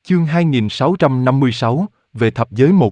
Chương 2656, về thập giới 1.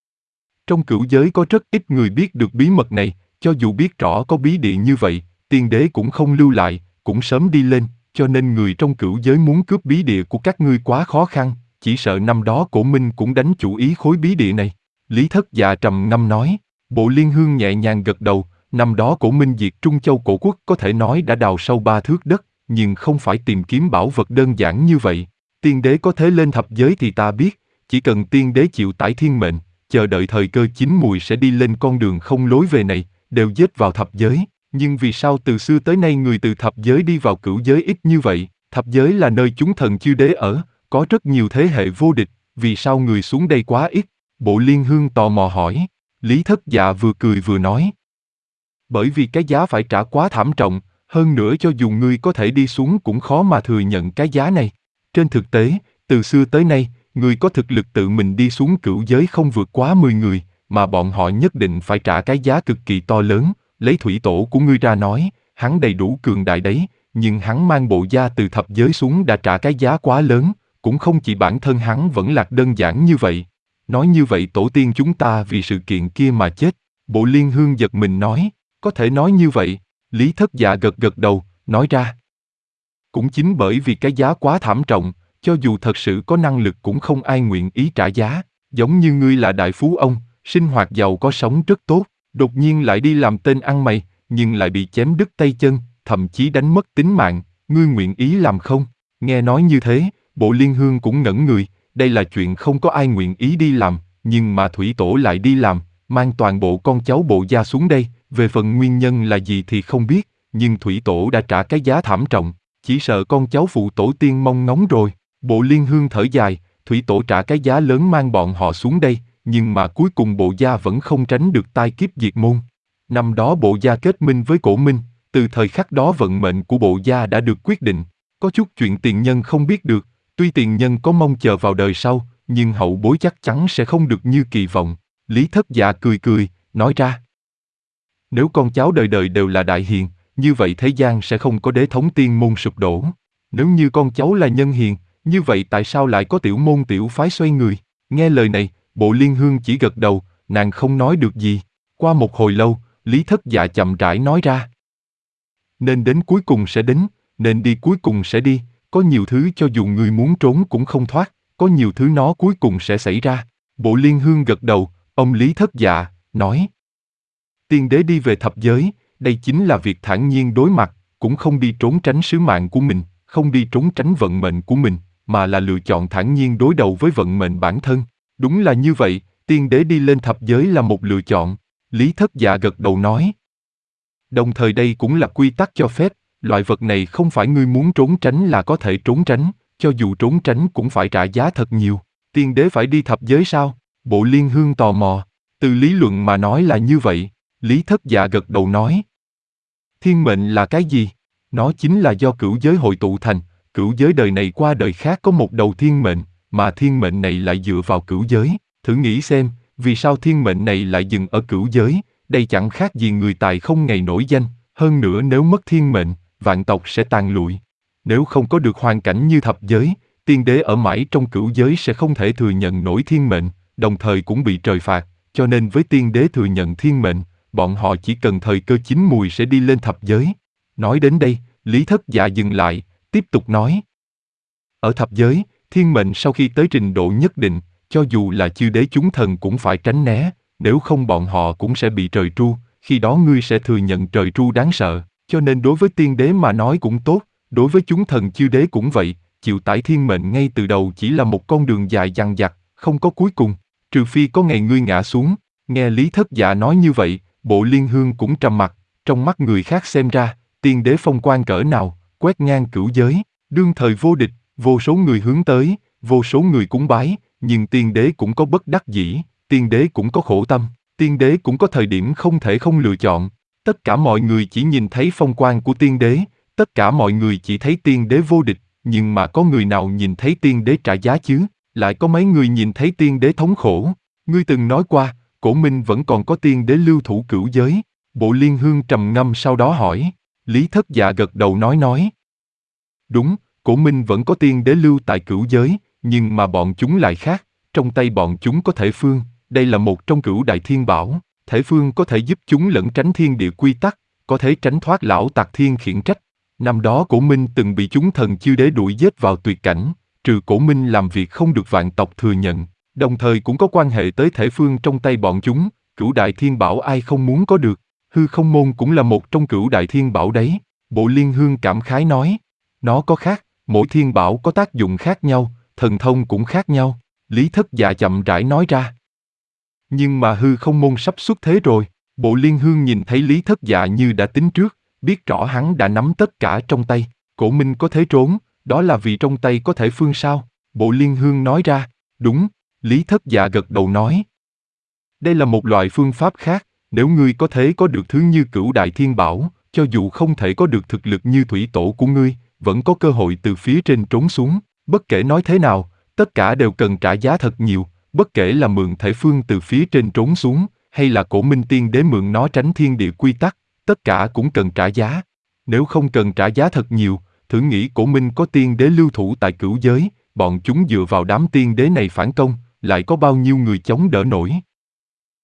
Trong cửu giới có rất ít người biết được bí mật này, cho dù biết rõ có bí địa như vậy, tiên đế cũng không lưu lại, cũng sớm đi lên, cho nên người trong cửu giới muốn cướp bí địa của các ngươi quá khó khăn, chỉ sợ năm đó Cổ Minh cũng đánh chủ ý khối bí địa này. Lý Thất Dạ trầm ngâm nói. Bộ Liên Hương nhẹ nhàng gật đầu, năm đó Cổ Minh diệt Trung Châu Cổ Quốc có thể nói đã đào sâu 3 thước đất, nhưng không phải tìm kiếm bảo vật đơn giản như vậy. Tiên đế có thế lên thập giới thì ta biết, chỉ cần tiên đế chịu tải thiên mệnh, chờ đợi thời cơ chín mùi sẽ đi lên con đường không lối về này, đều giết vào thập giới. Nhưng vì sao từ xưa tới nay người từ thập giới đi vào cửu giới ít như vậy? Thập giới là nơi chúng thần chư đế ở, có rất nhiều thế hệ vô địch, vì sao người xuống đây quá ít? Bộ Liên Hương tò mò hỏi. Lý Thất Dạ vừa cười vừa nói. Bởi vì cái giá phải trả quá thảm trọng, hơn nữa cho dù ngươi có thể đi xuống cũng khó mà thừa nhận cái giá này. Trên thực tế, từ xưa tới nay, ngươi có thực lực tự mình đi xuống cửu giới không vượt quá 10 người, mà bọn họ nhất định phải trả cái giá cực kỳ to lớn. Lấy thủy tổ của ngươi ra nói, hắn đầy đủ cường đại đấy, nhưng hắn mang bộ da từ thập giới xuống đã trả cái giá quá lớn, cũng không chỉ bản thân hắn vẫn lạc đơn giản như vậy. Nói như vậy tổ tiên chúng ta vì sự kiện kia mà chết. Bộ Liên Hương giật mình nói, có thể nói như vậy. Lý Thất Dạ gật gật đầu, nói ra. Cũng chính bởi vì cái giá quá thảm trọng, cho dù thật sự có năng lực cũng không ai nguyện ý trả giá. Giống như ngươi là đại phú ông, sinh hoạt giàu có sống rất tốt, đột nhiên lại đi làm tên ăn mày, nhưng lại bị chém đứt tay chân, thậm chí đánh mất tính mạng, ngươi nguyện ý làm không? Nghe nói như thế, Bộ Liên Hương cũng ngẩn người, đây là chuyện không có ai nguyện ý đi làm, nhưng mà thủy tổ lại đi làm, mang toàn bộ con cháu bộ gia xuống đây, về phần nguyên nhân là gì thì không biết, nhưng thủy tổ đã trả cái giá thảm trọng, chỉ sợ con cháu phụ tổ tiên mong ngóng rồi. Bộ Liên Hương thở dài, thủy tổ trả cái giá lớn mang bọn họ xuống đây, nhưng mà cuối cùng bộ gia vẫn không tránh được tai kiếp diệt môn. Năm đó bộ gia kết minh với Cổ Minh, từ thời khắc đó vận mệnh của bộ gia đã được quyết định. Có chút chuyện tiền nhân không biết được, tuy tiền nhân có mong chờ vào đời sau, nhưng hậu bối chắc chắn sẽ không được như kỳ vọng. Lý Thất Dạ cười cười, nói ra. Nếu con cháu đời đời đều là đại hiền, như vậy thế gian sẽ không có đế thống tiên môn sụp đổ. Nếu như con cháu là nhân hiền, như vậy tại sao lại có tiểu môn tiểu phái xoay người? Nghe lời này, Bộ Liên Hương chỉ gật đầu, nàng không nói được gì. Qua một hồi lâu, Lý Thất Dạ chậm rãi nói ra. Nên đến cuối cùng sẽ đến, nên đi cuối cùng sẽ đi, có nhiều thứ cho dù người muốn trốn cũng không thoát, có nhiều thứ nó cuối cùng sẽ xảy ra. Bộ Liên Hương gật đầu, ông Lý Thất Dạ, nói. Tiên đế đi về thập giới, đây chính là việc thản nhiên đối mặt, cũng không đi trốn tránh sứ mạng của mình, không đi trốn tránh vận mệnh của mình, mà là lựa chọn thản nhiên đối đầu với vận mệnh bản thân. Đúng là như vậy, tiên đế đi lên thập giới là một lựa chọn. Lý Thất Dạ gật đầu nói. Đồng thời đây cũng là quy tắc cho phép, loại vật này không phải ngươi muốn trốn tránh là có thể trốn tránh, cho dù trốn tránh cũng phải trả giá thật nhiều. Tiên đế phải đi thập giới sao? Bộ Liên Hương tò mò. Từ lý luận mà nói là như vậy. Lý Thất Dạ gật đầu nói. Thiên mệnh là cái gì? Nó chính là do cửu giới hội tụ thành, cửu giới đời này qua đời khác có một đầu thiên mệnh, mà thiên mệnh này lại dựa vào cửu giới. Thử nghĩ xem, vì sao thiên mệnh này lại dừng ở cửu giới? Đây chẳng khác gì người tài không ngày nổi danh, hơn nữa nếu mất thiên mệnh, vạn tộc sẽ tàn lụi. Nếu không có được hoàn cảnh như thập giới, tiên đế ở mãi trong cửu giới sẽ không thể thừa nhận nổi thiên mệnh, đồng thời cũng bị trời phạt, cho nên với tiên đế thừa nhận thiên mệnh, bọn họ chỉ cần thời cơ chín mùi sẽ đi lên thập giới. Nói đến đây, Lý Thất Dạ dừng lại, tiếp tục nói. Ở thập giới, thiên mệnh sau khi tới trình độ nhất định, cho dù là chư đế chúng thần cũng phải tránh né, nếu không bọn họ cũng sẽ bị trời tru, khi đó ngươi sẽ thừa nhận trời tru đáng sợ, cho nên đối với tiên đế mà nói cũng tốt, đối với chúng thần chư đế cũng vậy, chịu tải thiên mệnh ngay từ đầu chỉ là một con đường dài dằng dặc, không có cuối cùng, trừ phi có ngày ngươi ngã xuống. Nghe Lý Thất Dạ nói như vậy, Bộ Liên Hương cũng trầm mặc, trong mắt người khác xem ra, tiên đế phong quang cỡ nào, quét ngang cửu giới, đương thời vô địch, vô số người hướng tới, vô số người cúng bái, nhưng tiên đế cũng có bất đắc dĩ, tiên đế cũng có khổ tâm, tiên đế cũng có thời điểm không thể không lựa chọn. Tất cả mọi người chỉ nhìn thấy phong quang của tiên đế, tất cả mọi người chỉ thấy tiên đế vô địch, nhưng mà có người nào nhìn thấy tiên đế trả giá chứ? Lại có mấy người nhìn thấy tiên đế thống khổ? Ngươi từng nói qua, Cổ Minh vẫn còn có tiên đế lưu thủ cửu giới. Bộ Liên Hương trầm ngâm sau đó hỏi. Lý Thất Dạ gật đầu nói. Đúng, Cổ Minh vẫn có tiên đế lưu tại cửu giới, Nhưng mà bọn chúng lại khác, trong tay bọn chúng có thể phương, đây là một trong cửu đại thiên bảo. Thể phương có thể giúp chúng lẩn tránh thiên địa quy tắc, có thể tránh thoát lão tặc thiên khiển trách. Năm đó Cổ Minh từng bị chúng thần chiêu đế đuổi giết vào tuyệt cảnh, trừ Cổ Minh làm việc không được vạn tộc thừa nhận, đồng thời cũng có quan hệ tới thể phương trong tay bọn chúng, cửu đại thiên bảo ai không muốn có được. Hư không môn cũng là một trong cửu đại thiên bảo đấy. Bộ Liên Hương cảm khái nói, nó có khác, mỗi thiên bảo có tác dụng khác nhau, thần thông cũng khác nhau. Lý Thất Dạ chậm rãi nói ra. Nhưng mà hư không môn sắp xuất thế rồi. Bộ Liên Hương nhìn thấy Lý Thất Dạ như đã tính trước, biết rõ hắn đã nắm tất cả trong tay. Cổ Minh có thể trốn, đó là vì trong tay có thể phương sao? Bộ Liên Hương nói ra. Đúng, Lý Thất Dạ gật đầu nói. Đây là một loại phương pháp khác, nếu ngươi có thể có được thứ như cửu đại thiên bảo, cho dù không thể có được thực lực như thủy tổ của ngươi, vẫn có cơ hội từ phía trên trốn xuống. Bất kể nói thế nào, tất cả đều cần trả giá thật nhiều, bất kể là mượn thể phương từ phía trên trốn xuống, hay là Cổ Minh tiên đế mượn nó tránh thiên địa quy tắc, tất cả cũng cần trả giá. Nếu không cần trả giá thật nhiều, thử nghĩ Cổ Minh có tiên đế lưu thủ tại cửu giới, bọn chúng dựa vào đám tiên đế này phản công, lại có bao nhiêu người chống đỡ nổi.